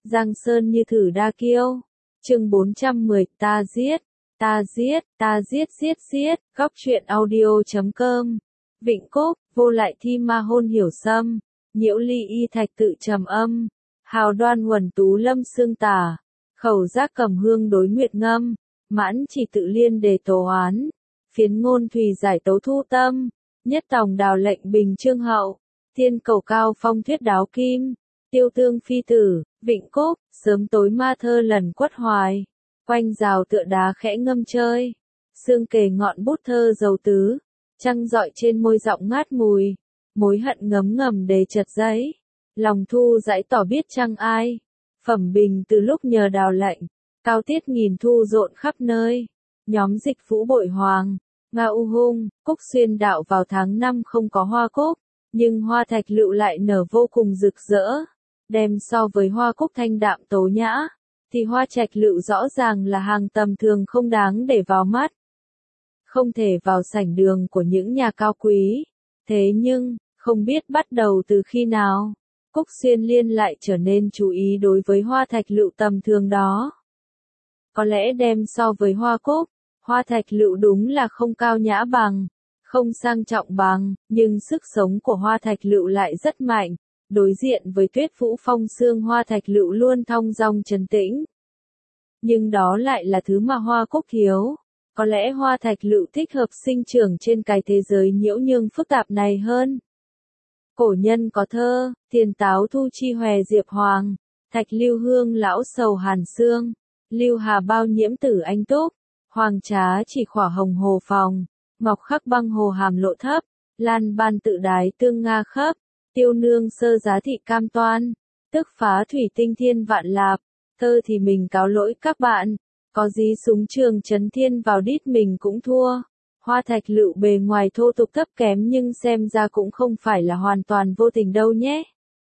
Giang Sơn như thử đa kiêu. Chương 410, ta giết, góc truyện audio.com. Vịnh Cốc, vô lại thi ma hôn hiểu sâm, nhiễu ly y thạch tự trầm âm, hào đoan huần tú lâm xương tả, khẩu giác cầm hương đối nguyệt ngâm, mãn chỉ tự liên đề tố oán, phiến ngôn thùy giải tấu thu tâm, nhất tòng đào lệnh bình trương hậu, thiên cầu cao phong thuyết đáo kim, tiêu tương phi tử, Vịnh Cốc, sớm tối ma thơ lần quất hoài, quanh rào tựa đá khẽ ngâm chơi, sương kề ngọn bút thơ dầu tứ, trăng dọi trên môi giọng ngát mùi, mối hận ngấm ngầm đầy chật giấy, lòng thu dãi tỏ biết chăng ai, phẩm bình từ lúc nhờ đào lệnh, cao tiết nghìn thu rộn khắp nơi, nhóm dịch vũ bội hoàng, Nga u hung, Cúc xuyên đạo vào tháng 5 không có hoa cúc, nhưng hoa thạch lựu lại nở vô cùng rực rỡ, đem so với hoa cúc thanh đạm tố nhã, thì hoa trạch lựu rõ ràng là hàng tầm thường không đáng để vào mắt. Không thể vào sảnh đường của những nhà cao quý. Thế nhưng, không biết bắt đầu từ khi nào, Cúc Xuyên Liên lại trở nên chú ý đối với hoa thạch lựu tầm thường đó. Có lẽ đem so với hoa cúc, hoa thạch lựu đúng là không cao nhã bằng, không sang trọng bằng, nhưng sức sống của hoa thạch lựu lại rất mạnh. Đối diện với tuyết vũ phong sương hoa thạch lựu luôn thong dong trấn tĩnh. Nhưng đó lại là thứ mà hoa cúc thiếu. Có lẽ hoa thạch lựu thích hợp sinh trưởng trên cái thế giới nhiễu nhương phức tạp này hơn. Cổ nhân có thơ, tiền táo thu chi hòe diệp hoàng, thạch lưu hương lão sầu hàn xương, lưu hà bao nhiễm tử anh túc, hoàng trá chỉ khỏa hồng hồ phòng, ngọc khắc băng hồ hàm lộ thấp, lan ban tự đái tương nga khấp. Tiêu nương sơ giá thị cam toan, tức phá thủy tinh thiên vạn lạp, thơ thì mình cáo lỗi các bạn, có dí súng trường chấn thiên vào đít mình cũng thua. Hoa thạch lựu bề ngoài thô tục thấp kém nhưng xem ra cũng không phải là hoàn toàn vô tình đâu nhé.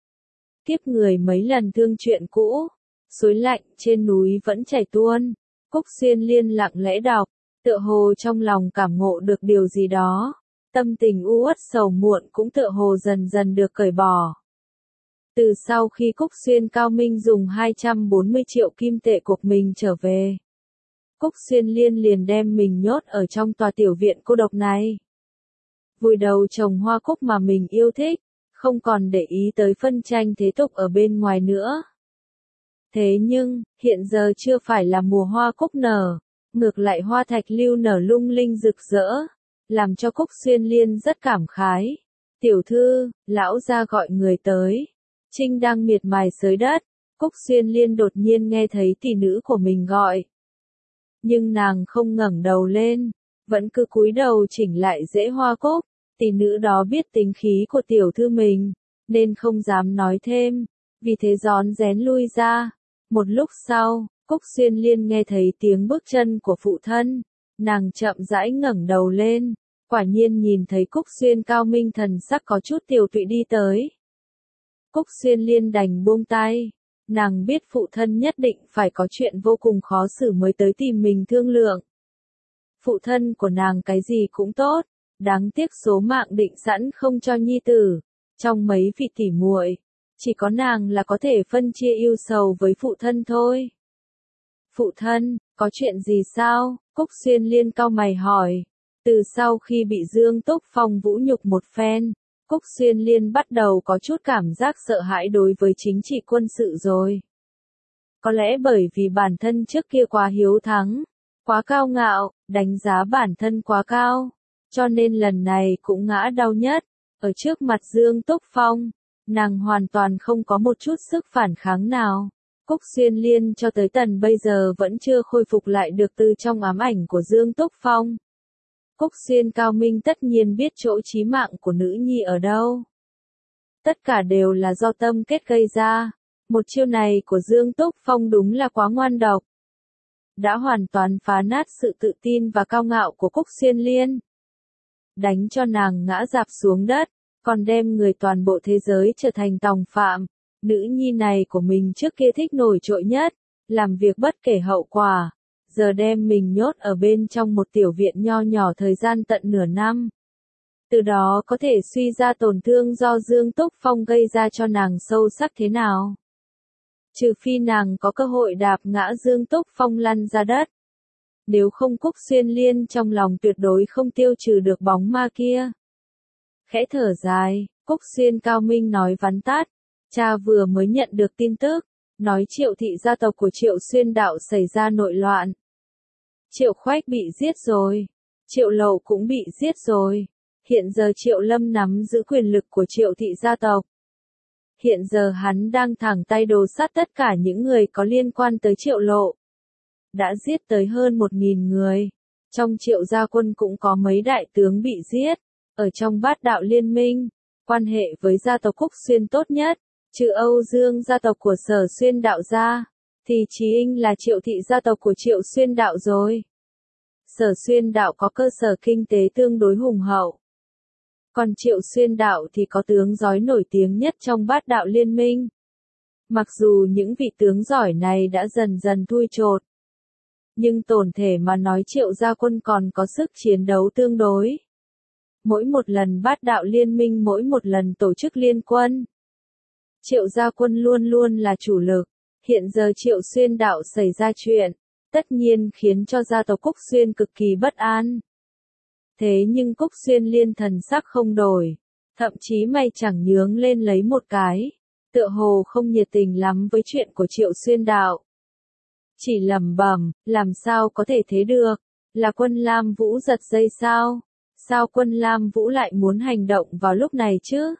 Kiếp người mấy lần thương chuyện cũ, suối lạnh trên núi vẫn chảy tuôn, Cúc Xuyên Liên lặng lẽ đọc, tựa hồ trong lòng cảm ngộ được điều gì đó. Tâm tình u uất sầu muộn cũng tựa hồ dần dần được cởi bỏ. Từ sau khi Cúc Xuyên Cao Minh dùng 240 triệu kim tệ cuộc mình trở về, Cúc Xuyên Liên liền đem mình nhốt ở trong tòa tiểu viện cô độc này. Vùi đầu trồng hoa cúc mà mình yêu thích, không còn để ý tới phân tranh thế tục ở bên ngoài nữa. Thế nhưng, hiện giờ chưa phải là mùa hoa cúc nở, ngược lại hoa thạch lưu nở lung linh rực rỡ. Làm cho Cúc Xuyên Liên rất cảm khái. Tiểu thư, lão gia gọi người tới. Trinh đang miệt mài xới đất. Cúc Xuyên Liên đột nhiên nghe thấy tỷ nữ của mình gọi. Nhưng nàng không ngẩng đầu lên, vẫn cứ cúi đầu chỉnh lại rễ hoa cúc. Tỷ nữ đó biết tính khí của tiểu thư mình, nên không dám nói thêm, vì thế rón rén lui ra. Một lúc sau, Cúc Xuyên Liên nghe thấy tiếng bước chân của phụ thân. Nàng chậm rãi ngẩng đầu lên, quả nhiên nhìn thấy Cúc Xuyên Cao Minh thần sắc có chút tiều tụy đi tới. Cúc Xuyên Liên đành buông tay, nàng biết phụ thân nhất định phải có chuyện vô cùng khó xử mới tới tìm mình thương lượng. Phụ thân của nàng cái gì cũng tốt, đáng tiếc số mạng định sẵn không cho nhi tử, trong mấy vị tỷ muội, chỉ có nàng là có thể phân chia yêu sầu với phụ thân thôi. Phụ thân, có chuyện gì sao? Cúc Xuyên Liên cau mày hỏi. Từ sau khi bị Dương Túc Phong vũ nhục một phen, Cúc Xuyên Liên bắt đầu có chút cảm giác sợ hãi đối với chính trị quân sự rồi. Có lẽ bởi vì bản thân trước kia quá hiếu thắng, quá cao ngạo, đánh giá bản thân quá cao, cho nên lần này cũng ngã đau nhất. Ở trước mặt Dương Túc Phong, nàng hoàn toàn không có một chút sức phản kháng nào. Cúc Xuyên Liên cho tới tận bây giờ vẫn chưa khôi phục lại được từ trong ám ảnh của Dương Túc Phong. Cúc Xuyên Cao Minh tất nhiên biết chỗ chí mạng của nữ nhi ở đâu. Tất cả đều là do tâm kết gây ra. Một chiêu này của Dương Túc Phong đúng là quá ngoan độc. Đã hoàn toàn phá nát sự tự tin và cao ngạo của Cúc Xuyên Liên. Đánh cho nàng ngã rạp xuống đất, còn đem người toàn bộ thế giới trở thành tòng phạm. Nữ nhi này của mình trước kia thích nổi trội nhất, làm việc bất kể hậu quả, giờ đem mình nhốt ở bên trong một tiểu viện nho nhỏ thời gian tận nửa năm. Từ đó có thể suy ra tổn thương do Dương Túc Phong gây ra cho nàng sâu sắc thế nào. Trừ phi nàng có cơ hội đạp ngã Dương Túc Phong lăn ra đất. Nếu không Cúc Xuyên Liên trong lòng tuyệt đối không tiêu trừ được bóng ma kia. Khẽ thở dài, Cúc Xuyên Cao Minh nói vắn tắt. Cha vừa mới nhận được tin tức, nói Triệu thị gia tộc của Triệu Xuyên đạo xảy ra nội loạn. Triệu Khoách bị giết rồi. Triệu Lậu cũng bị giết rồi. Hiện giờ Triệu Lâm nắm giữ quyền lực của Triệu thị gia tộc. Hiện giờ hắn đang thẳng tay đồ sát tất cả những người có liên quan tới Triệu Lộ. Đã giết tới hơn 1.000 người. Trong Triệu gia quân cũng có mấy đại tướng bị giết. Ở trong Bát Đạo Liên Minh, quan hệ với gia tộc Cúc Xuyên tốt nhất, trừ Âu Dương gia tộc của Sở Xuyên đạo gia, thì Chí Inh là Triệu thị gia tộc của Triệu Xuyên đạo rồi. Sở Xuyên đạo có cơ sở kinh tế tương đối hùng hậu. Còn Triệu Xuyên đạo thì có tướng giỏi nổi tiếng nhất trong Bát Đạo Liên Minh. Mặc dù những vị tướng giỏi này đã dần dần thui chột, nhưng tổng thể mà nói Triệu gia quân còn có sức chiến đấu tương đối. Mỗi một lần Bát Đạo Liên Minh mỗi một lần tổ chức liên quân, Triệu gia quân luôn luôn là chủ lực. Hiện giờ Triệu Xuyên đạo xảy ra chuyện, tất nhiên khiến cho gia tộc Cúc Xuyên cực kỳ bất an. Thế nhưng Cúc Xuyên Liên thần sắc không đổi, thậm chí mày chẳng nhướng lên lấy một cái, tựa hồ không nhiệt tình lắm với chuyện của Triệu Xuyên đạo. Chỉ lẩm bẩm, làm sao có thể thế được, là quân Lam Vũ giật dây sao? Sao quân Lam Vũ lại muốn hành động vào lúc này chứ?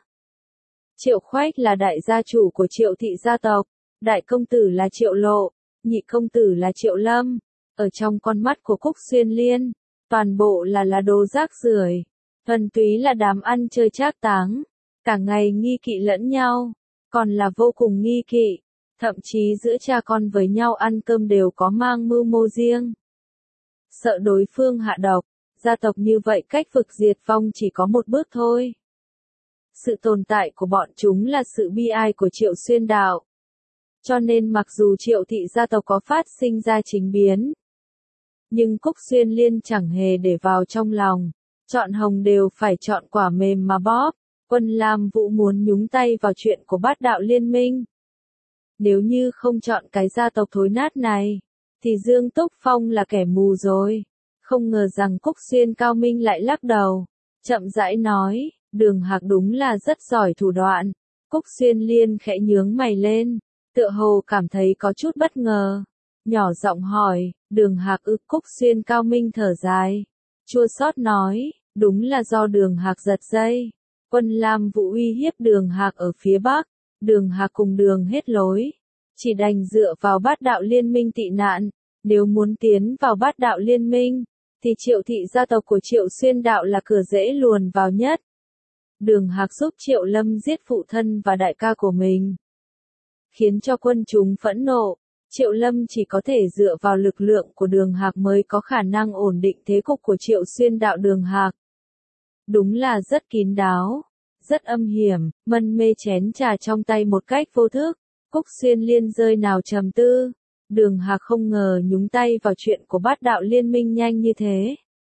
Triệu Khoách là đại gia chủ của Triệu thị gia tộc, đại công tử là Triệu Lộ, nhị công tử là Triệu Lâm, ở trong con mắt của Cúc Xuyên Liên, toàn bộ là đồ rác rưởi, thuần túy là đám ăn chơi trác táng, cả ngày nghi kỵ lẫn nhau, còn là vô cùng nghi kỵ, thậm chí giữa cha con với nhau ăn cơm đều có mang mưu mô riêng. Sợ đối phương hạ độc, gia tộc như vậy cách vực diệt vong chỉ có một bước thôi. Sự tồn tại của bọn chúng là sự bi ai của Triệu Xuyên đạo. Cho nên mặc dù Triệu thị gia tộc có phát sinh ra chính biến, nhưng Cúc Xuyên Liên chẳng hề để vào trong lòng. Chọn hồng đều phải chọn quả mềm mà bóp. Quân Lam Vũ muốn nhúng tay vào chuyện của Bát Đạo Liên Minh. Nếu như không chọn cái gia tộc thối nát này, thì Dương Túc Phong là kẻ mù rồi. Không ngờ rằng Cúc Xuyên Cao Minh lại lắc đầu, chậm rãi nói, Đường Hạc đúng là rất giỏi thủ đoạn. Cúc Xuyên Liên khẽ nhướng mày lên, tựa hồ cảm thấy có chút bất ngờ. Nhỏ giọng hỏi, Đường Hạc ư? Cúc Xuyên Cao Minh thở dài, chua xót nói, đúng là do Đường Hạc giật dây. Quân Lam Vũ uy hiếp Đường Hạc ở phía Bắc, Đường Hạc cùng Đường hết lối, chỉ đành dựa vào Bát Đạo Liên Minh tị nạn. Nếu muốn tiến vào Bát Đạo Liên Minh, thì Triệu thị gia tộc của Triệu Xuyên đạo là cửa dễ luồn vào nhất. Đường Hạc giúp Triệu Lâm giết phụ thân và đại ca của mình, khiến cho quân chúng phẫn nộ. Triệu Lâm chỉ có thể dựa vào lực lượng của Đường Hạc mới có khả năng ổn định thế cục của Triệu Xuyên đạo. Đường Hạc đúng là rất kín đáo, rất âm hiểm, mân mê chén trà trong tay một cách vô thức. Cúc Xuyên Liên rơi nào trầm tư. Đường Hạc không ngờ nhúng tay vào chuyện của Bát Đạo Liên Minh nhanh như thế.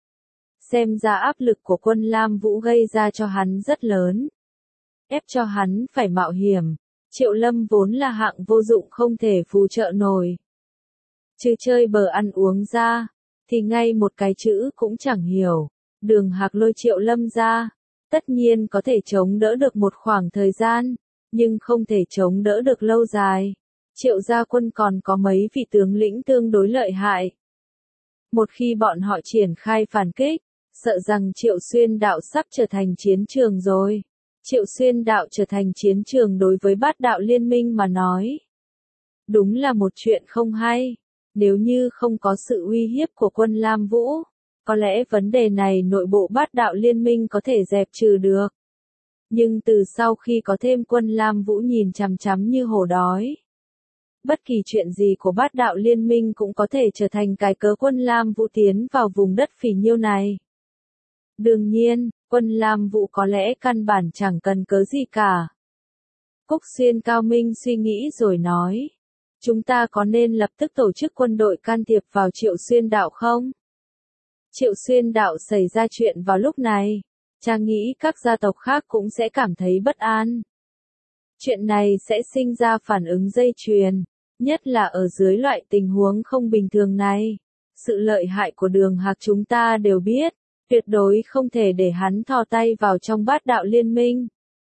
Xem ra áp lực của quân Lam Vũ gây ra cho hắn rất lớn, ép cho hắn phải mạo hiểm. Triệu Lâm vốn là hạng vô dụng không thể phù trợ nổi. Trừ chơi bờ ăn uống ra, thì ngay một cái chữ cũng chẳng hiểu. Đường Hạc lôi Triệu Lâm ra, tất nhiên có thể chống đỡ được một khoảng thời gian, nhưng không thể chống đỡ được lâu dài. Triệu gia quân còn có mấy vị tướng lĩnh tương đối lợi hại. Một khi bọn họ triển khai phản kích, sợ rằng Triệu Xuyên đạo sắp trở thành chiến trường rồi. Triệu Xuyên đạo trở thành chiến trường đối với Bát Đạo Liên Minh mà nói, đúng là một chuyện không hay. Nếu như không có sự uy hiếp của quân Lam Vũ, có lẽ vấn đề này nội bộ Bát Đạo Liên Minh có thể dẹp trừ được. Nhưng từ sau khi có thêm quân Lam Vũ nhìn chằm chằm như hổ đói, bất kỳ chuyện gì của Bát Đạo Liên Minh cũng có thể trở thành cái cớ quân Lam Vũ tiến vào vùng đất phỉ nhiêu này. Đương nhiên, quân Lam Vũ có lẽ căn bản chẳng cần cớ gì cả. Cúc Xuyên Cao Minh suy nghĩ rồi nói, chúng ta có nên lập tức tổ chức quân đội can thiệp vào Triệu Xuyên đạo không? Triệu Xuyên đạo xảy ra chuyện vào lúc này, cha nghĩ các gia tộc khác cũng sẽ cảm thấy bất an. Chuyện này sẽ sinh ra phản ứng dây chuyền, Nhất là ở dưới loại tình huống không bình thường này. Sự lợi hại của Đường Hạc chúng ta đều biết, tuyệt đối không thể để hắn thò tay vào trong bát đạo liên minh.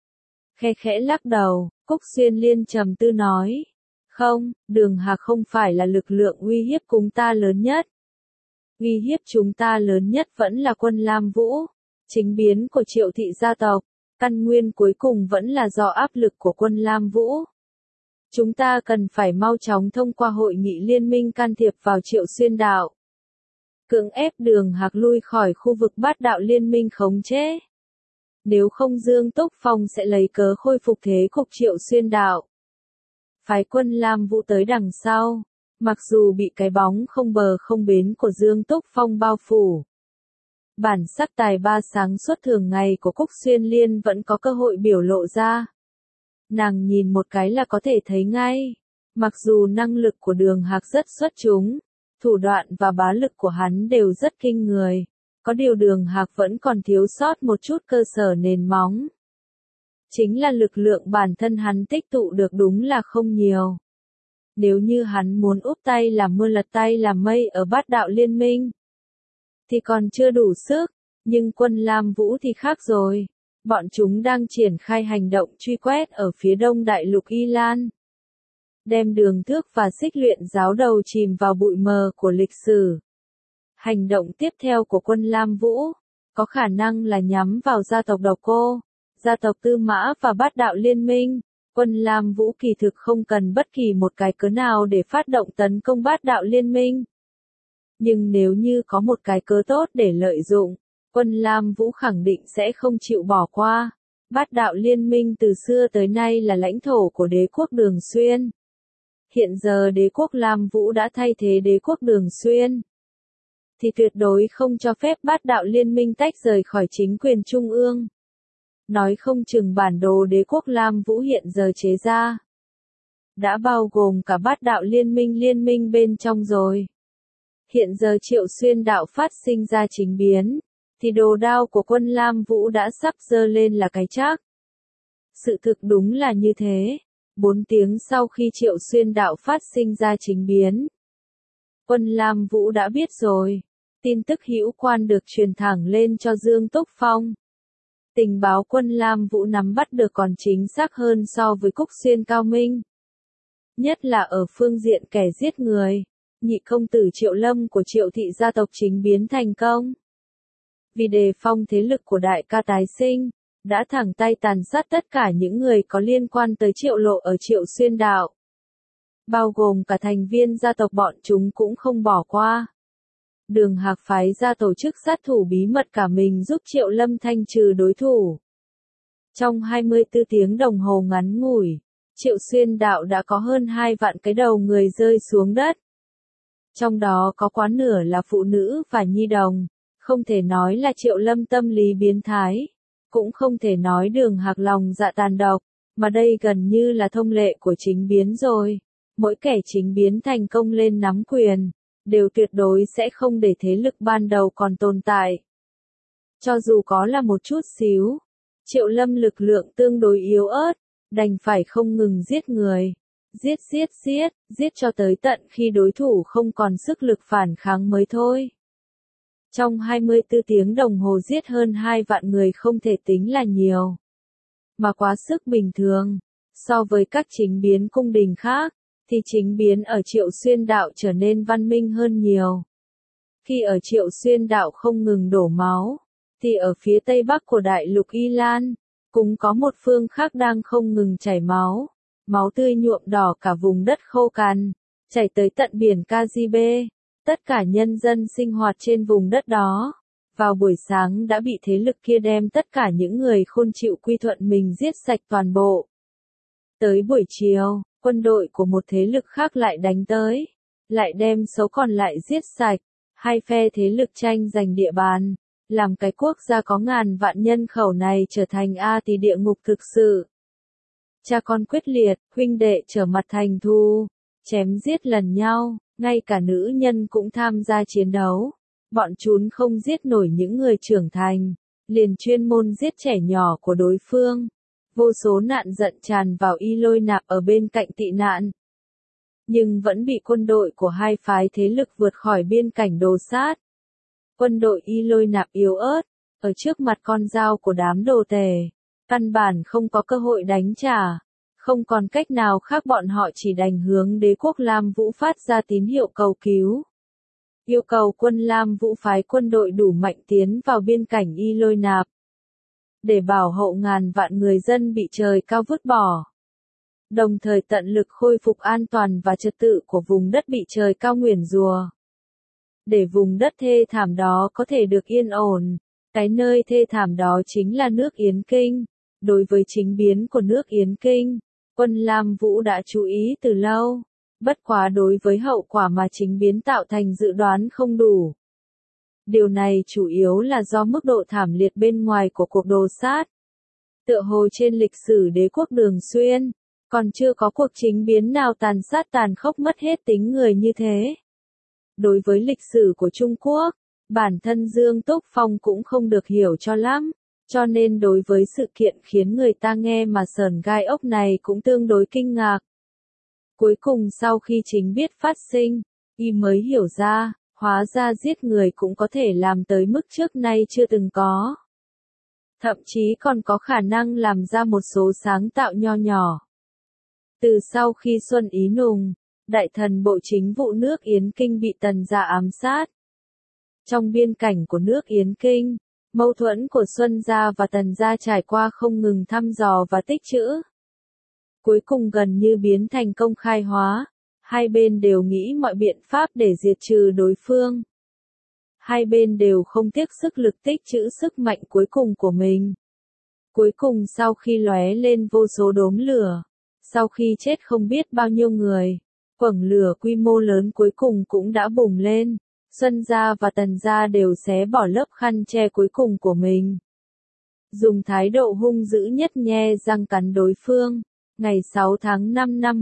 Khe khẽ lắc đầu, Cúc Xuyên Liên trầm tư nói. Không, Đường Hạc không phải là lực lượng uy hiếp chúng ta lớn nhất. Uy hiếp chúng ta lớn nhất vẫn là quân Lam Vũ, chính biến của Triệu thị gia tộc, căn nguyên cuối cùng vẫn là do áp lực của quân Lam Vũ. Chúng ta cần phải mau chóng thông qua hội nghị liên minh can thiệp vào Triệu Xuyên đạo. Cưỡng ép Đường Hạc lui khỏi khu vực bát đạo liên minh khống chế. Nếu không Dương Túc Phong sẽ lấy cớ khôi phục thế cục Triệu Xuyên đạo. Phái quân Lam Vũ tới đằng sau, mặc dù bị cái bóng không bờ không bến của Dương Túc Phong bao phủ. Bản sắc tài ba sáng suốt thường ngày của Cúc Xuyên Liên vẫn có cơ hội biểu lộ ra. Nàng nhìn một cái là có thể thấy ngay, mặc dù năng lực của Đường Hạc rất xuất chúng, thủ đoạn và bá lực của hắn đều rất kinh người, có điều Đường Hạc vẫn còn thiếu sót một chút cơ sở nền móng. Chính là lực lượng bản thân hắn tích tụ được đúng là không nhiều. Nếu như hắn muốn úp tay làm mưa lật tay làm mây ở bát đạo liên minh, thì còn chưa đủ sức, nhưng quân Lam Vũ thì khác rồi. Bọn chúng đang triển khai hành động truy quét ở phía đông đại lục Y Lan. Đem Đường Thước và Xích Luyện giáo đầu chìm vào bụi mờ của lịch sử. Hành động tiếp theo của quân Lam Vũ, có khả năng là nhắm vào gia tộc Độc Cô, gia tộc Tư Mã và bát đạo liên minh. Quân Lam Vũ kỳ thực không cần bất kỳ một cái cớ nào để phát động tấn công bát đạo liên minh. Nhưng nếu như có một cái cớ tốt để lợi dụng, quân Lam Vũ khẳng định sẽ không chịu bỏ qua. Bát đạo liên minh từ xưa tới nay là lãnh thổ của đế quốc Đường Xuyên. Hiện giờ đế quốc Lam Vũ đã thay thế đế quốc Đường Xuyên. Thì tuyệt đối không cho phép bát đạo liên minh tách rời khỏi chính quyền trung ương. Nói không chừng bản đồ đế quốc Lam Vũ hiện giờ chế ra đã bao gồm cả bát đạo liên minh bên trong rồi. Hiện giờ Triệu Xuyên đạo phát sinh ra chính biến, thì đồ đao của quân Lam Vũ đã sắp giơ lên là cái chắc. Sự thực đúng là như thế. 4 tiếng sau khi Triệu Xuyên đạo phát sinh ra chính biến, quân Lam Vũ đã biết rồi. Tin tức hữu quan được truyền thẳng lên cho Dương Túc Phong. Tình báo quân Lam Vũ nắm bắt được còn chính xác hơn so với Cúc Xuyên Cao Minh. Nhất là ở phương diện kẻ giết người, nhị công tử Triệu Lâm của Triệu thị gia tộc chính biến thành công. Vì đề phòng thế lực của đại ca tái sinh, đã thẳng tay tàn sát tất cả những người có liên quan tới Triệu Lộ ở Triệu Xuyên đạo. Bao gồm cả thành viên gia tộc bọn chúng cũng không bỏ qua. Đường Hạc phái ra tổ chức sát thủ bí mật cả mình giúp Triệu Lâm thanh trừ đối thủ. Trong 24 tiếng đồng hồ ngắn ngủi, Triệu Xuyên đạo đã có hơn 2 vạn cái đầu người rơi xuống đất. Trong đó có quá nửa là phụ nữ và nhi đồng. Không thể nói là Triệu Lâm tâm lý biến thái, cũng không thể nói Đường Hạc lòng dạ tàn độc, mà đây gần như là thông lệ của chính biến rồi. Mỗi kẻ chính biến thành công lên nắm quyền, đều tuyệt đối sẽ không để thế lực ban đầu còn tồn tại. Cho dù có là một chút xíu, Triệu Lâm lực lượng tương đối yếu ớt, đành phải không ngừng giết người. Giết cho tới tận khi đối thủ không còn sức lực phản kháng mới thôi. Trong 24 tiếng đồng hồ giết hơn 2 vạn người không thể tính là nhiều, mà quá sức bình thường. So với các chính biến cung đình khác, thì chính biến ở Triệu Xuyên đạo trở nên văn minh hơn nhiều. Khi ở Triệu Xuyên đạo không ngừng đổ máu, thì ở phía tây bắc của đại lục Y Lan, cũng có một phương khác đang không ngừng chảy máu. Máu tươi nhuộm đỏ cả vùng đất khô cằn, chảy tới tận biển Caribe. Tất cả nhân dân sinh hoạt trên vùng đất đó, vào buổi sáng đã bị thế lực kia đem tất cả những người khôn chịu quy thuận mình giết sạch toàn bộ. Tới buổi chiều, quân đội của một thế lực khác lại đánh tới, lại đem số còn lại giết sạch. Hai phe thế lực tranh giành địa bàn, làm cái quốc gia có ngàn vạn nhân khẩu này trở thành thì địa ngục thực sự. Cha con quyết liệt, huynh đệ trở mặt thành thù, chém giết lần nhau. Ngay cả nữ nhân cũng tham gia chiến đấu. Bọn chúng không giết nổi những người trưởng thành, liền chuyên môn giết trẻ nhỏ của đối phương. Vô số nạn giận tràn vào Y Lôi Nạp ở bên cạnh tị nạn. nhưng vẫn bị quân đội của hai phái thế lực vượt khỏi biên cảnh đồ sát. Quân đội Y Lôi Nạp yếu ớt, ở trước mặt con dao của đám đồ tể, căn bản không có cơ hội đánh trả, không còn cách nào khác bọn họ chỉ đành hướng đế quốc Lam Vũ phát ra tín hiệu cầu cứu. Yêu cầu quân Lam Vũ phái quân đội đủ mạnh tiến vào biên cảnh Y Lôi Nạp, để bảo hộ ngàn vạn người dân bị trời cao vứt bỏ. Đồng thời tận lực khôi phục an toàn và trật tự của vùng đất bị trời cao nguyền rủa. Để vùng đất thê thảm đó có thể được yên ổn, cái nơi thê thảm đó chính là nước Yến Kinh. Đối với chính biến của nước Yến Kinh, quân Lam Vũ đã chú ý từ lâu, bất quá đối với hậu quả mà chính biến tạo thành dự đoán không đủ. Điều này chủ yếu là do mức độ thảm liệt bên ngoài của cuộc đồ sát. Tựa hồ trên lịch sử đế quốc Đường Xuyên, còn chưa có cuộc chính biến nào tàn sát tàn khốc mất hết tính người như thế. Đối với lịch sử của Trung Quốc, bản thân Dương Túc Phong cũng không được hiểu cho lắm, cho nên đối với sự kiện khiến người ta nghe mà sởn gai ốc này cũng tương đối kinh ngạc. Cuối cùng sau khi chính biết phát sinh, y mới hiểu ra, hóa ra giết người cũng có thể làm tới mức trước nay chưa từng có. Thậm chí còn có khả năng làm ra một số sáng tạo nho nhỏ. Từ sau khi Xuân Ý Nùng, đại thần bộ chính vụ nước Yến Kinh bị Tần gia ám sát. Trong biên cảnh của nước Yến Kinh, mâu thuẫn của Xuân gia và Tần gia trải qua không ngừng thăm dò và tích trữ. Cuối cùng gần như biến thành công khai hóa, hai bên đều nghĩ mọi biện pháp để diệt trừ đối phương. Hai bên đều không tiếc sức lực tích trữ sức mạnh cuối cùng của mình. Cuối cùng sau khi lóe lên vô số đốm lửa, sau khi chết không biết bao nhiêu người, quầng lửa quy mô lớn cuối cùng cũng đã bùng lên. Xuân gia và Tần gia đều xé bỏ lớp khăn che cuối cùng của mình. Dùng thái độ hung dữ nhất nhe răng cắn đối phương. Ngày 6 tháng 5 năm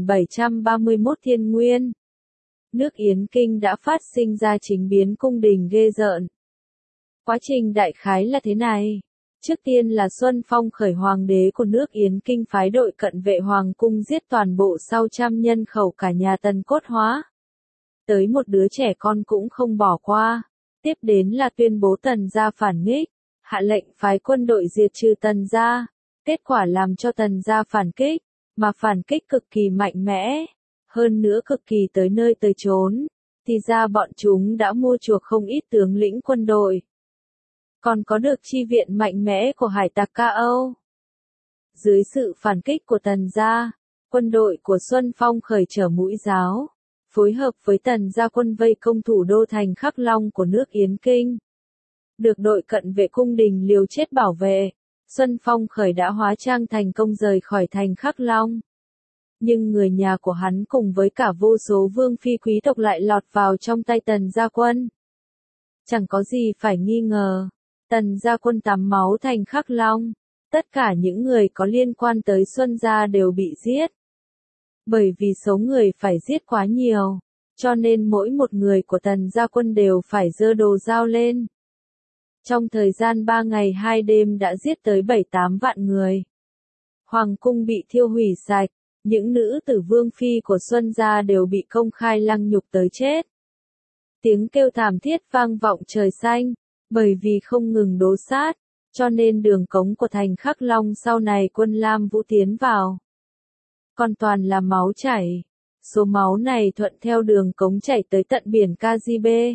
1731 Thiên Nguyên, nước Yến Kinh đã phát sinh ra chính biến cung đình ghê rợn. Quá trình đại khái là thế này. Trước tiên là Xuân Phong khởi hoàng đế của nước Yến Kinh phái đội cận vệ hoàng cung giết toàn bộ sau trăm nhân khẩu cả nhà Tần cốt hóa. Tới một đứa trẻ con cũng không bỏ qua. Tiếp đến là tuyên bố Tần gia phản nghịch, hạ lệnh phái quân đội diệt trừ Tần gia. Kết quả làm cho Tần gia phản kích, mà phản kích cực kỳ mạnh mẽ, hơn nữa cực kỳ tới nơi tới chốn, thì ra bọn chúng đã mua chuộc không ít tướng lĩnh quân đội. Còn có được chi viện mạnh mẽ của hải tặc Ca Âu. Dưới sự phản kích của Tần gia, quân đội của Xuân Phong khởi trở mũi giáo, phối hợp với Tần gia quân vây công thủ đô thành Khắc Long của nước Yến Kinh. Được đội cận vệ cung đình liều chết bảo vệ, Xuân Phong khởi đã hóa trang thành công rời khỏi thành Khắc Long. Nhưng người nhà của hắn cùng với cả vô số vương phi quý tộc lại lọt vào trong tay Tần gia quân. Chẳng có gì phải nghi ngờ, Tần gia quân tắm máu thành Khắc Long, tất cả những người có liên quan tới Xuân gia đều bị giết. Bởi vì số người phải giết quá nhiều, cho nên mỗi một người của Tần gia quân đều phải giơ đồ dao lên. Trong thời gian 3 ngày 2 đêm đã giết tới 7-8 vạn người. Hoàng cung bị thiêu hủy sạch, những nữ tử vương phi của Xuân gia đều bị công khai lăng nhục tới chết. Tiếng kêu thảm thiết vang vọng trời xanh, bởi vì không ngừng đố sát, cho nên đường cống của thành Khắc Long sau này quân Lam Vũ tiến vào. Còn toàn là máu chảy, số máu này thuận theo đường cống chảy tới tận biển Caribe.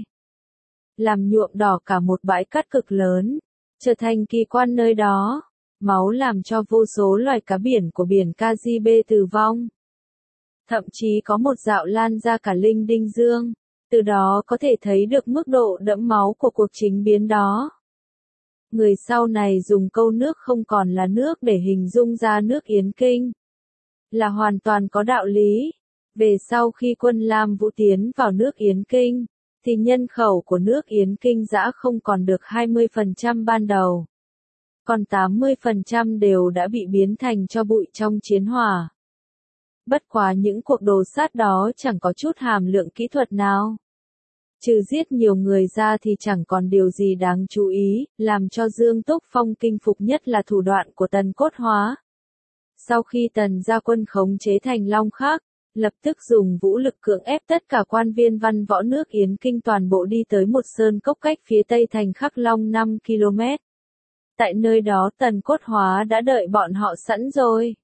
Làm nhuộm đỏ cả một bãi cát cực lớn, trở thành kỳ quan nơi đó. Máu làm cho vô số loài cá biển của biển Caribe tử vong. Thậm chí có một dạo lan ra cả Linh Đinh Dương, từ đó có thể thấy được mức độ đẫm máu của cuộc chính biến đó. Người sau này dùng câu nước không còn là nước để hình dung ra nước Yến Kinh, là hoàn toàn có đạo lý. Về sau khi quân Lam Vũ tiến vào nước Yến Kinh, thì nhân khẩu của nước Yến Kinh dã không còn được 20% ban đầu. Còn 80% đều đã bị biến thành tro bụi trong chiến hỏa. Bất quá những cuộc đồ sát đó chẳng có chút hàm lượng kỹ thuật nào. Trừ giết nhiều người ra thì chẳng còn điều gì đáng chú ý, làm cho Dương Túc Phong kinh phục nhất là thủ đoạn của Tần cốt hóa. Sau khi Tần gia quân khống chế thành Long Khắc, lập tức dùng vũ lực cưỡng ép tất cả quan viên văn võ nước Yến Kinh toàn bộ đi tới một sơn cốc cách phía tây thành Khắc Long 5 km. Tại nơi đó Tần Cốt Hóa đã đợi bọn họ sẵn rồi.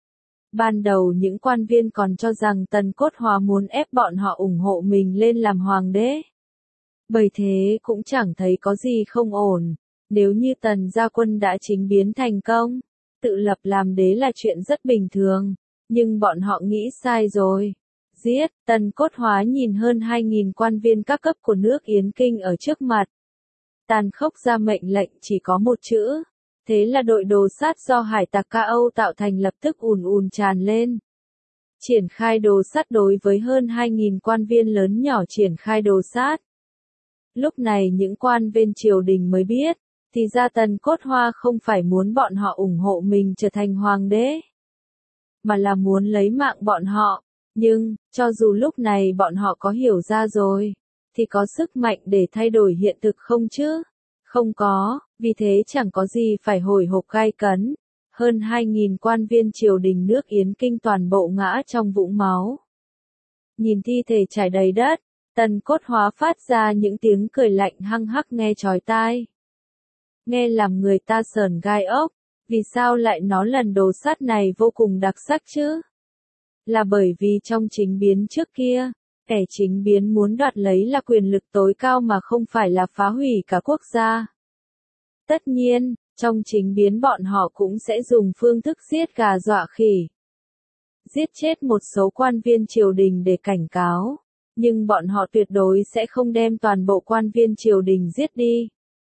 Ban đầu những quan viên còn cho rằng Tần Cốt Hóa muốn ép bọn họ ủng hộ mình lên làm hoàng đế. Bởi thế cũng chẳng thấy có gì không ổn, nếu như Tần gia quân đã chính biến thành công, tự lập làm đế là chuyện rất bình thường, nhưng bọn họ nghĩ sai rồi. Giết, Tần Cốt Hóa nhìn hơn 2.000 quan viên các cấp của nước Yến Kinh ở trước mặt. Tàn khốc ra mệnh lệnh chỉ có một chữ. Thế là đội đồ sát do hải tặc Ca Âu tạo thành lập tức ùn ùn tràn lên. Triển khai đồ sát đối với hơn 2.000 quan viên lớn nhỏ triển khai đồ sát. Lúc này những quan viên triều đình mới biết, thì ra Tần Cốt Hóa không phải muốn bọn họ ủng hộ mình trở thành hoàng đế, mà là muốn lấy mạng bọn họ. Nhưng, cho dù lúc này bọn họ có hiểu ra rồi, thì có sức mạnh để thay đổi hiện thực không chứ? Không có, vì thế chẳng có gì phải hồi hộp gay cấn. Hơn 2.000 quan viên triều đình nước Yến Kinh toàn bộ ngã trong vũng máu. Nhìn thi thể trải đầy đất, Tần Cốt Hóa phát ra những tiếng cười lạnh hăng hắc nghe chói tai. Nghe làm người ta sởn gai ốc, vì sao lại nói lần đồ sát này vô cùng đặc sắc chứ? Là bởi vì trong chính biến trước kia, kẻ chính biến muốn đoạt lấy là quyền lực tối cao mà không phải là phá hủy cả quốc gia. Tất nhiên, trong chính biến bọn họ cũng sẽ dùng phương thức giết gà dọa khỉ. Giết chết một số quan viên triều đình để cảnh cáo, nhưng bọn họ tuyệt đối sẽ không đem toàn bộ quan viên triều đình giết đi.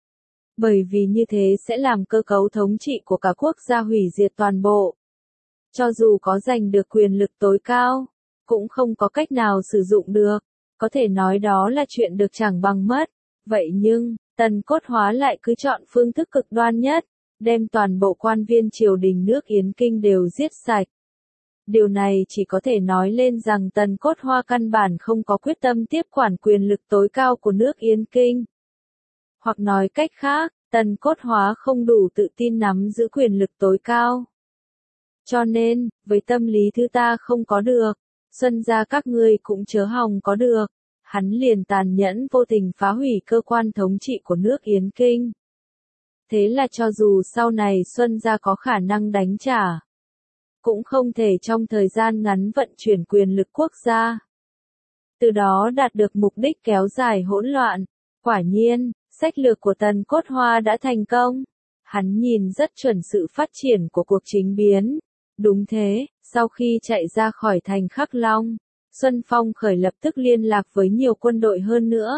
Bởi vì như thế sẽ làm cơ cấu thống trị của cả quốc gia hủy diệt toàn bộ. Cho dù có giành được quyền lực tối cao, cũng không có cách nào sử dụng được, có thể nói đó là chuyện được chẳng bằng mất. Vậy nhưng, Tần Cốt Hóa lại cứ chọn phương thức cực đoan nhất, đem toàn bộ quan viên triều đình nước Yến Kinh đều giết sạch. Điều này chỉ có thể nói lên rằng Tần Cốt Hóa căn bản không có quyết tâm tiếp quản quyền lực tối cao của nước Yến Kinh. Hoặc nói cách khác, Tần Cốt Hóa không đủ tự tin nắm giữ quyền lực tối cao. Cho nên, với tâm lý thứ ta không có được, Xuân gia các ngươi cũng chớ hòng có được, hắn liền tàn nhẫn vô tình phá hủy cơ quan thống trị của nước Yến Kinh. Thế là cho dù sau này Xuân gia có khả năng đánh trả, cũng không thể trong thời gian ngắn vận chuyển quyền lực quốc gia. Từ đó đạt được mục đích kéo dài hỗn loạn. Quả nhiên, sách lược của Tần Cốt Hóa đã thành công. Hắn nhìn rất chuẩn sự phát triển của cuộc chính biến. Đúng thế, sau khi chạy ra khỏi thành Khắc Long, Xuân Phong khởi lập tức liên lạc với nhiều quân đội hơn nữa.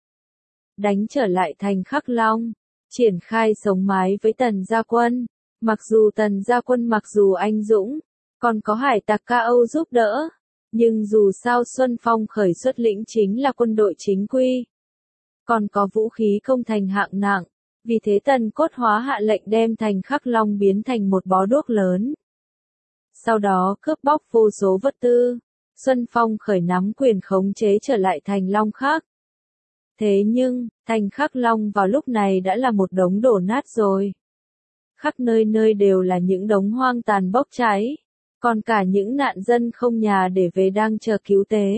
Đánh trở lại thành Khắc Long, triển khai sống mái với Tần gia quân. Mặc dù Tần gia quân mặc dù anh dũng, còn có hải tặc Ca Âu giúp đỡ, nhưng dù sao Xuân Phong khởi xuất lĩnh chính là quân đội chính quy. Còn có vũ khí công thành hạng nặng, vì thế Tần Cốt Hóa hạ lệnh đem thành Khắc Long biến thành một bó đuốc lớn. Sau đó cướp bóc vô số vật tư, Xuân Phong khởi nắm quyền khống chế trở lại thành Long Khắc. Thế nhưng, thành Khắc Long vào lúc này đã là một đống đổ nát rồi. Khắp nơi nơi đều là những đống hoang tàn bốc cháy, còn cả những nạn dân không nhà để về đang chờ cứu tế.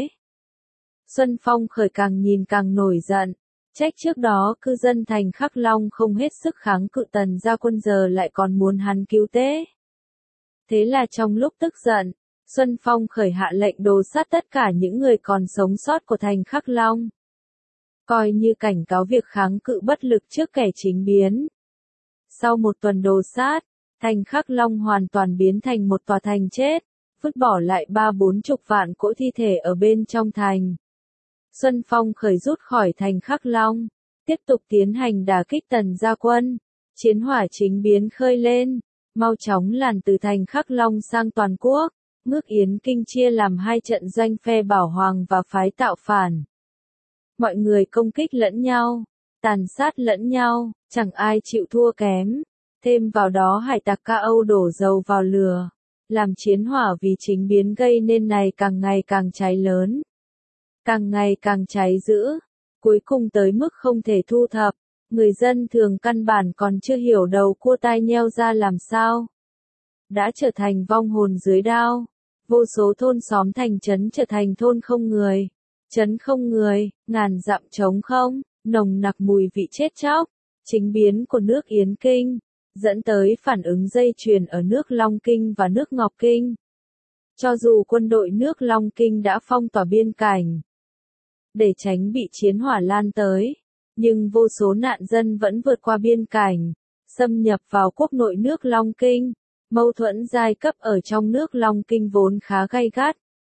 Xuân Phong khởi càng nhìn càng nổi giận, trách trước đó cư dân thành Khắc Long không hết sức kháng cự Tần gia quân giờ lại còn muốn hắn cứu tế. Thế là trong lúc tức giận, Xuân Phong khởi hạ lệnh đồ sát tất cả những người còn sống sót của thành Khắc Long. Coi như cảnh cáo việc kháng cự bất lực trước kẻ chính biến. Sau một tuần đồ sát, thành Khắc Long hoàn toàn biến thành một tòa thành chết, vứt bỏ lại 30-40 vạn cỗ thi thể ở bên trong thành. Xuân Phong khởi rút khỏi thành Khắc Long, tiếp tục tiến hành đả kích Tần gia quân, chiến hỏa chính biến khơi lên, mau chóng lan từ thành Khắc Long sang toàn quốc, nước Yến Kinh chia làm hai trận doanh phe Bảo Hoàng và phái tạo phản. Mọi người công kích lẫn nhau, tàn sát lẫn nhau, chẳng ai chịu thua kém. Thêm vào đó hải tặc Ca Âu đổ dầu vào lửa, làm chiến hỏa vì chính biến gây nên này càng ngày càng cháy lớn, càng ngày càng cháy dữ, cuối cùng tới mức không thể thu thập. Người dân thường căn bản còn chưa hiểu đầu cua tai nheo ra làm sao. Đã trở thành vong hồn dưới đao. Vô số thôn xóm thành trấn trở thành thôn không người, trấn không người, ngàn dặm trống không, nồng nặc mùi vị chết chóc, chính biến của nước Yến Kinh, dẫn tới phản ứng dây chuyền ở nước Long Kinh và nước Ngọc Kinh. Cho dù quân đội nước Long Kinh đã phong tỏa biên cảnh, để tránh bị chiến hỏa lan tới, nhưng vô số nạn dân vẫn vượt qua biên cảnh, xâm nhập vào quốc nội nước Long Kinh. Mâu thuẫn giai cấp ở trong nước Long Kinh vốn khá gay gắt.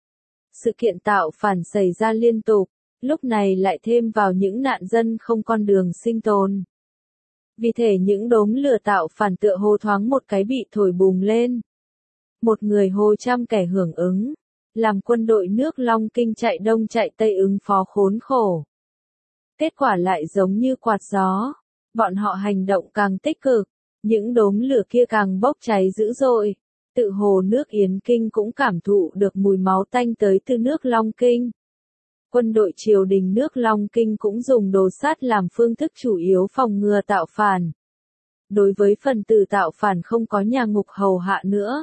Sự kiện tạo phản xảy ra liên tục, lúc này lại thêm vào những nạn dân không con đường sinh tồn. Vì thế những đốm lửa tạo phản tựa hồ thoáng một cái bị thổi bùng lên. Một người hô trăm kẻ hưởng ứng, làm quân đội nước Long Kinh chạy đông chạy tây ứng phó khốn khổ. Kết quả lại giống như quạt gió, bọn họ hành động càng tích cực, những đốm lửa kia càng bốc cháy dữ dội. Tự hồ nước Yến Kinh cũng cảm thụ được mùi máu tanh tới từ nước Long Kinh. Quân đội triều đình nước Long Kinh cũng dùng đồ sắt làm phương thức chủ yếu phòng ngừa tạo phản. Đối với phần tử tạo phản không có nhà ngục hầu hạ nữa,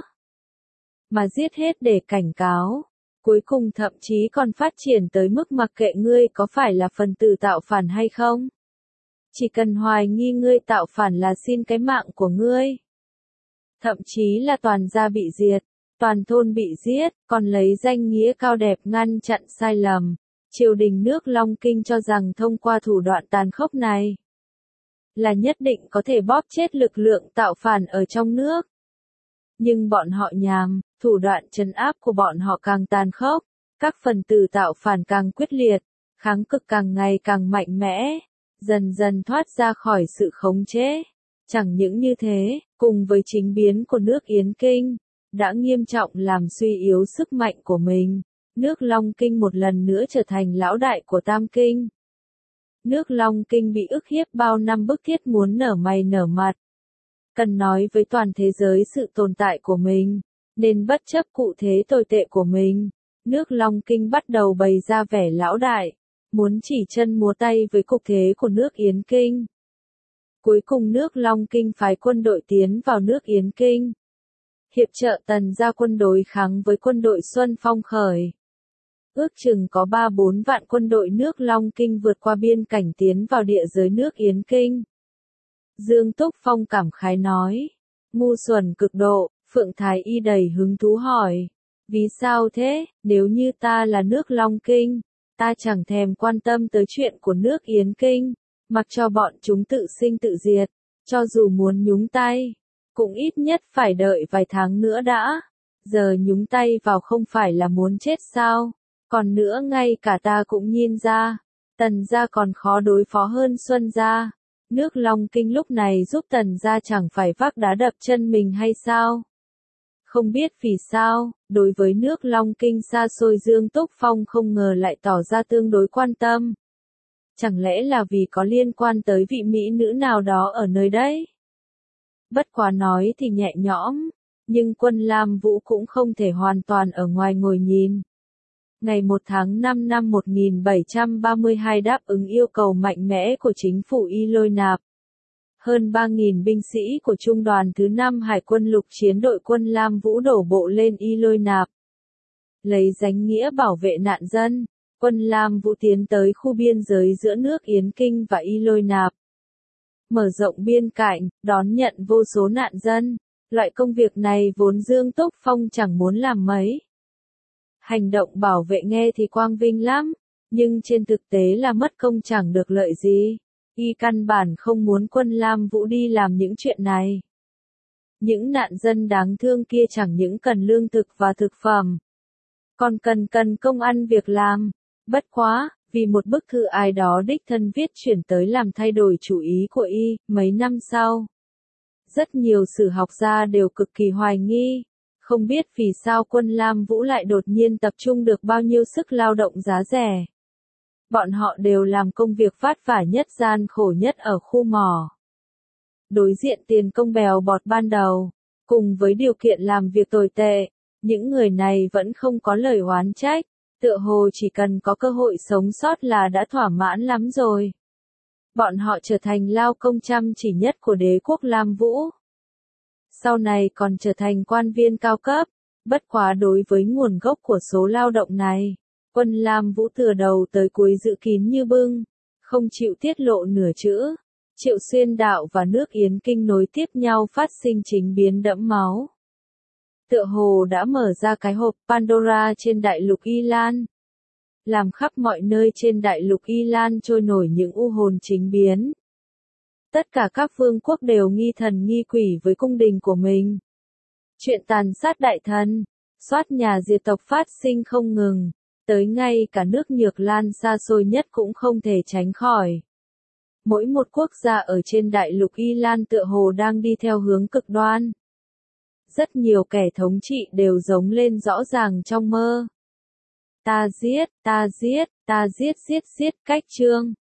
mà giết hết để cảnh cáo. Cuối cùng thậm chí còn phát triển tới mức mặc kệ ngươi có phải là phần tử tạo phản hay không. Chỉ cần hoài nghi ngươi tạo phản là xin cái mạng của ngươi. Thậm chí là toàn gia bị diệt, toàn thôn bị giết, còn lấy danh nghĩa cao đẹp ngăn chặn sai lầm. Triều đình nước Long Kinh cho rằng thông qua thủ đoạn tàn khốc này, là nhất định có thể bóp chết lực lượng tạo phản ở trong nước. Nhưng bọn họ nhàm, thủ đoạn trấn áp của bọn họ càng tàn khốc, các phần tử tạo phản càng quyết liệt, kháng cực càng ngày càng mạnh mẽ, dần dần thoát ra khỏi sự khống chế. Chẳng những như thế, cùng với chính biến của nước Yến Kinh, đã nghiêm trọng làm suy yếu sức mạnh của mình. Nước Long Kinh một lần nữa trở thành lão đại của Tam Kinh. Nước Long Kinh bị ức hiếp bao năm bức thiết muốn nở mày nở mặt. Cần nói với toàn thế giới sự tồn tại của mình, nên bất chấp cụ thế tồi tệ của mình, nước Long Kinh bắt đầu bày ra vẻ lão đại, muốn chỉ chân múa tay với cục thế của nước Yến Kinh. Cuối cùng nước Long Kinh phái quân đội tiến vào nước Yến Kinh, hiệp trợ Tần gia quân đối kháng với quân đội Xuân Phong khởi. Ước chừng có 3-4 vạn quân đội nước Long Kinh vượt qua biên cảnh tiến vào địa giới nước Yến Kinh. Dương Túc Phong cảm khái nói, ngu xuẩn cực độ. Phượng Thái Y đầy hứng thú hỏi, vì sao thế, nếu như ta là nước Long Kinh, ta chẳng thèm quan tâm tới chuyện của nước Yến Kinh, mặc cho bọn chúng tự sinh tự diệt, cho dù muốn nhúng tay, cũng ít nhất phải đợi vài tháng nữa đã. Giờ nhúng tay vào không phải là muốn chết sao? Còn nữa ngay cả ta cũng nhìn ra, Tần gia còn khó đối phó hơn Xuân gia. Nước Long Kinh lúc này giúp Tần gia chẳng phải vác đá đập chân mình hay sao? Không biết vì sao, đối với nước Long Kinh xa xôi Dương Túc Phong không ngờ lại tỏ ra tương đối quan tâm. Chẳng lẽ là vì có liên quan tới vị mỹ nữ nào đó ở nơi đấy? Bất quá nói thì nhẹ nhõm, nhưng quân Lam Vũ cũng không thể hoàn toàn ở ngoài ngồi nhìn. Ngày 1 tháng 5 năm 1732 đáp ứng yêu cầu mạnh mẽ của chính phủ Y Lôi Nạp. Hơn 3.000 binh sĩ của Trung đoàn thứ 5 Hải quân lục chiến đội quân Lam Vũ đổ bộ lên Y Lôi Nạp. Lấy danh nghĩa bảo vệ nạn dân, quân Lam Vũ tiến tới khu biên giới giữa nước Yến Kinh và Y Lôi Nạp. Mở rộng biên cảnh, đón nhận vô số nạn dân. Loại công việc này vốn Dương Túc Phong chẳng muốn làm mấy. Hành động bảo vệ nghe thì quang vinh lắm, nhưng trên thực tế là mất công chẳng được lợi gì. Y căn bản không muốn quân Lam Vũ đi làm những chuyện này. Những nạn dân đáng thương kia chẳng những cần lương thực và thực phẩm, còn cần công ăn việc làm. Bất quá, vì một bức thư ai đó đích thân viết chuyển tới làm thay đổi chủ ý của Y. Mấy năm sau, rất nhiều sử học gia đều cực kỳ hoài nghi, không biết vì sao quân Lam Vũ lại đột nhiên tập trung được bao nhiêu sức lao động giá rẻ. Bọn họ đều làm công việc vất vả nhất gian khổ nhất ở khu mỏ. Đối diện tiền công bèo bọt ban đầu, cùng với điều kiện làm việc tồi tệ, những người này vẫn không có lời oán trách, tựa hồ chỉ cần có cơ hội sống sót là đã thỏa mãn lắm rồi. Bọn họ trở thành lao công chăm chỉ nhất của đế quốc Lam Vũ. Sau này còn trở thành quan viên cao cấp, Bất quá đối với nguồn gốc của số lao động này, quân Lam Vũ từ đầu tới cuối giữ kín như bưng, không chịu tiết lộ nửa chữ. Triệu Xuyên Đạo và nước Yến Kinh nối tiếp nhau phát sinh chính biến đẫm máu. Tựa hồ đã mở ra cái hộp Pandora trên đại lục Y Lan. Làm khắp mọi nơi trên đại lục Y Lan trôi nổi những u hồn chính biến. Tất cả các vương quốc đều nghi thần nghi quỷ với cung đình của mình. Chuyện tàn sát đại thần, soát nhà diệt tộc phát sinh không ngừng, tới ngay cả nước Nhược Lan xa xôi nhất cũng không thể tránh khỏi. Mỗi một quốc gia ở trên đại lục Y Lan tựa hồ đang đi theo hướng cực đoan. Rất nhiều kẻ thống trị đều giống lên rõ ràng trong mơ. Ta giết, ta giết, ta giết giết giết cách chương.